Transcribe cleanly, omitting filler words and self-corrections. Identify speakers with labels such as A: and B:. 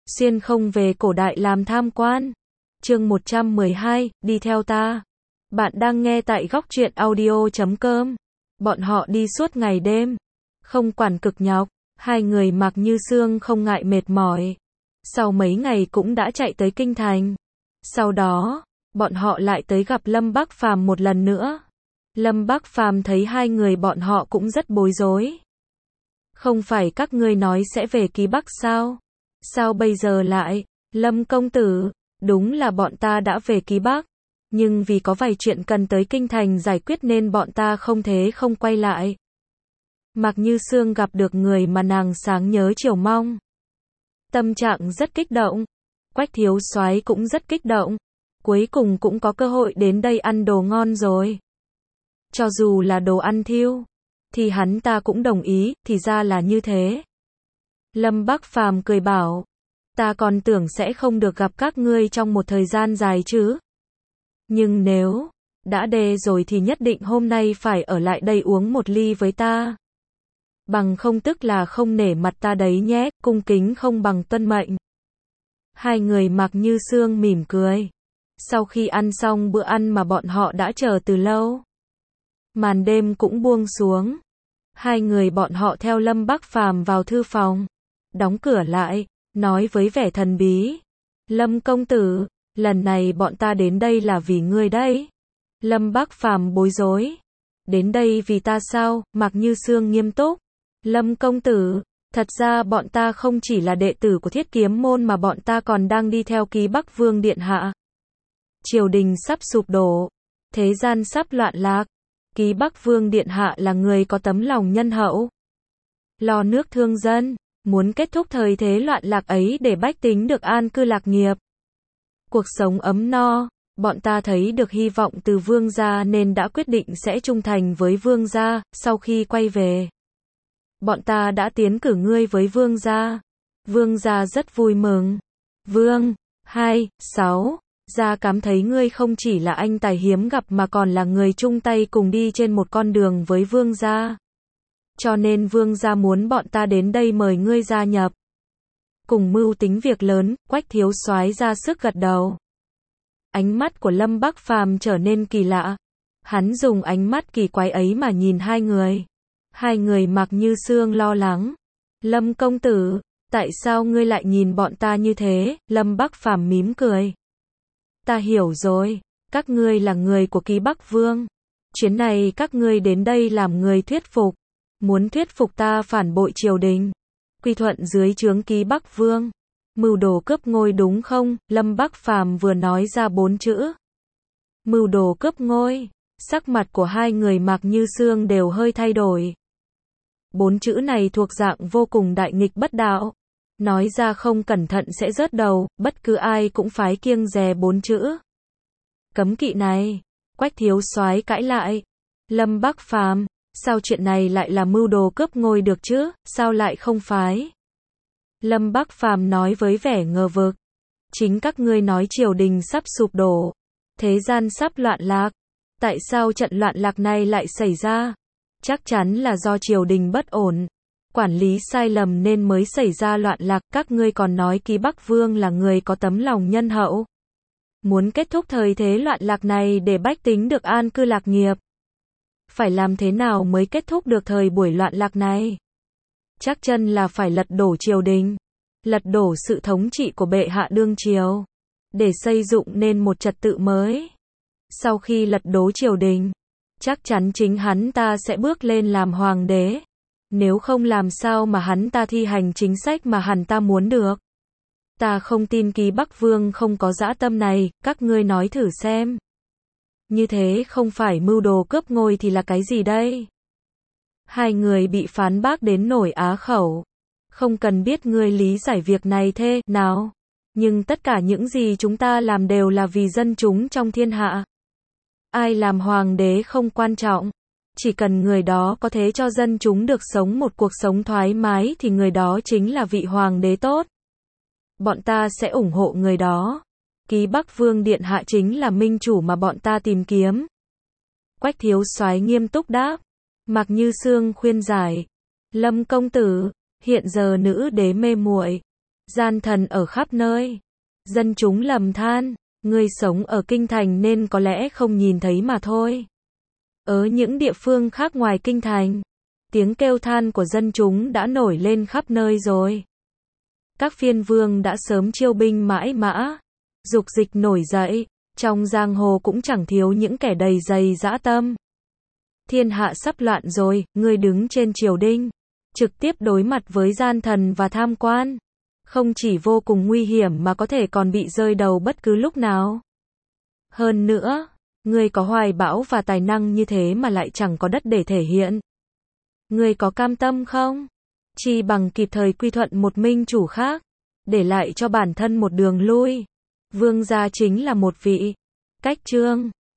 A: xuyên không về cổ đại làm tham quan. Chương 112, đi theo ta. Bạn đang nghe tại góc truyện audio.com. Bọn họ đi suốt ngày đêm, không quản cực nhọc, hai người Mạc Như Sương không ngại mệt mỏi. Sau mấy ngày cũng đã chạy tới kinh thành. Sau đó, bọn họ lại tới gặp Lâm Bắc Phàm một lần nữa. Lâm Bắc Phàm thấy hai người bọn họ cũng rất bối rối. Không phải các ngươi nói sẽ về Ký Bắc sao? Sao bây giờ lại? Lâm công tử, đúng là bọn ta đã về Ký Bắc, nhưng vì có vài chuyện cần tới kinh thành giải quyết nên bọn ta không thể không quay lại. Mạc Như Sương gặp được người mà nàng sáng nhớ chiều mong. Tâm trạng rất kích động. Quách thiếu soái cũng rất kích động. Cuối cùng cũng có cơ hội đến đây ăn đồ ngon rồi. Cho dù là đồ ăn thiêu, thì hắn ta cũng đồng ý, thì ra là như thế. Lâm Bắc Phàm cười bảo, ta còn tưởng sẽ không được gặp các ngươi trong một thời gian dài chứ. Nhưng nếu đã đề rồi thì nhất định hôm nay phải ở lại đây uống một ly với ta. Bằng không tức là không nể mặt ta đấy nhé, cung kính không bằng tuân mệnh. Hai người Mạc Như Sương mỉm cười. Sau khi ăn xong bữa ăn mà bọn họ đã chờ từ lâu, màn đêm cũng buông xuống. Hai người bọn họ theo Lâm Bắc Phàm vào thư phòng, đóng cửa lại, nói với vẻ thần bí. Lâm công tử, lần này bọn ta đến đây là vì ngươi đấy. Lâm Bắc Phàm bối rối. Đến đây vì ta sao? Mạc Như Sương nghiêm túc. Lâm công tử, thật ra bọn ta không chỉ là đệ tử của Thiết Kiếm môn mà bọn ta còn đang đi theo Ký Bắc Vương điện hạ. Triều đình sắp sụp đổ, thế gian sắp loạn lạc. Ký Bắc Vương điện hạ là người có tấm lòng nhân hậu, lo nước thương dân, muốn kết thúc thời thế loạn lạc ấy để bách tính được an cư lạc nghiệp, cuộc sống ấm no. Bọn ta thấy được hy vọng từ vương gia nên đã quyết định sẽ trung thành với vương gia. Sau khi quay về, bọn ta đã tiến cử ngươi với vương gia. Vương gia rất vui mừng. Vương, 6, gia cảm thấy ngươi không chỉ là anh tài hiếm gặp mà còn là người chung tay cùng đi trên một con đường với vương gia. Cho nên vương gia muốn bọn ta đến đây mời ngươi gia nhập. Cùng mưu tính việc lớn. Quách thiếu soái ra sức gật đầu. Ánh mắt của Lâm Bắc Phàm trở nên kỳ lạ. Hắn dùng ánh mắt kỳ quái ấy mà nhìn hai người. Hai người Mạc Như Sương lo lắng. Lâm công tử, tại sao ngươi lại nhìn bọn ta như thế? Lâm Bắc Phàm mím cười. Ta hiểu rồi, các ngươi là người của Ký Bắc Vương. Chuyến này các ngươi đến đây làm người thuyết phục. Muốn thuyết phục ta phản bội triều đình, quy thuận dưới trướng Ký Bắc Vương. Mưu đồ cướp ngôi đúng không? Lâm Bắc Phàm vừa nói ra 4 chữ. Mưu đồ cướp ngôi. Sắc mặt của hai người Mạc Như Sương đều hơi thay đổi. 4 chữ này thuộc dạng vô cùng đại nghịch bất đạo. Nói ra không cẩn thận sẽ rớt đầu, bất cứ ai cũng phải kiêng dè 4 chữ. Cấm kỵ này. Quách thiếu soái cãi lại. Lâm Bắc Phàm, sao chuyện này lại là mưu đồ cướp ngôi được chứ? Sao lại không phải? Lâm Bắc Phàm nói với vẻ ngờ vực. Chính các ngươi nói triều đình sắp sụp đổ, thế gian sắp loạn lạc. Tại sao trận loạn lạc này lại xảy ra? Chắc chắn là do triều đình bất ổn, quản lý sai lầm nên mới xảy ra loạn lạc. Các ngươi còn nói Ký Bắc Vương là người có tấm lòng nhân hậu, muốn kết thúc thời thế loạn lạc này để bách tính được an cư lạc nghiệp. Phải làm thế nào mới kết thúc được thời buổi loạn lạc này? Chắc chắn là phải lật đổ triều đình, lật đổ sự thống trị của bệ hạ đương triều, để xây dựng nên một trật tự mới. Sau khi lật đổ triều đình, chắc chắn chính hắn ta sẽ bước lên làm hoàng đế. Nếu không làm sao mà hắn ta thi hành chính sách mà hắn ta muốn được. Ta không tin Ký Bắc Vương không có dã tâm này, các ngươi nói thử xem. Như thế không phải mưu đồ cướp ngôi thì là cái gì đây? Hai người bị phán bác đến nổi á khẩu. Không cần biết ngươi lý giải việc này thế nào. Nhưng tất cả những gì chúng ta làm đều là vì dân chúng trong thiên hạ. Ai làm hoàng đế không quan trọng. Chỉ cần người đó có thể cho dân chúng được sống một cuộc sống thoải mái thì người đó chính là vị hoàng đế tốt. Bọn ta sẽ ủng hộ người đó. Ký Bắc Vương điện hạ chính là minh chủ mà bọn ta tìm kiếm. Quách thiếu soái nghiêm túc đáp. Mạc Như Sương khuyên giải. Lâm công tử, hiện giờ nữ đế mê muội, Gian thần ở khắp nơi. Dân chúng lầm than, ngươi sống ở kinh thành nên có lẽ không nhìn thấy mà thôi. Ở những địa phương khác ngoài kinh thành, tiếng kêu than của dân chúng đã nổi lên khắp nơi rồi. Các phiên vương đã sớm chiêu binh mãi mã, dục dịch nổi dậy, trong giang hồ cũng chẳng thiếu những kẻ đầy dày dã tâm. Thiên hạ sắp loạn rồi, ngươi đứng trên triều đình, trực tiếp đối mặt với gian thần và tham quan. Không chỉ vô cùng nguy hiểm mà có thể còn bị rơi đầu bất cứ lúc nào. Hơn nữa, ngươi có hoài bão và tài năng như thế mà lại chẳng có đất để thể hiện. Ngươi có cam tâm không? Chi bằng kịp thời quy thuận một minh chủ khác, để lại cho bản thân một đường lui. Vương gia chính là một vị cách chương.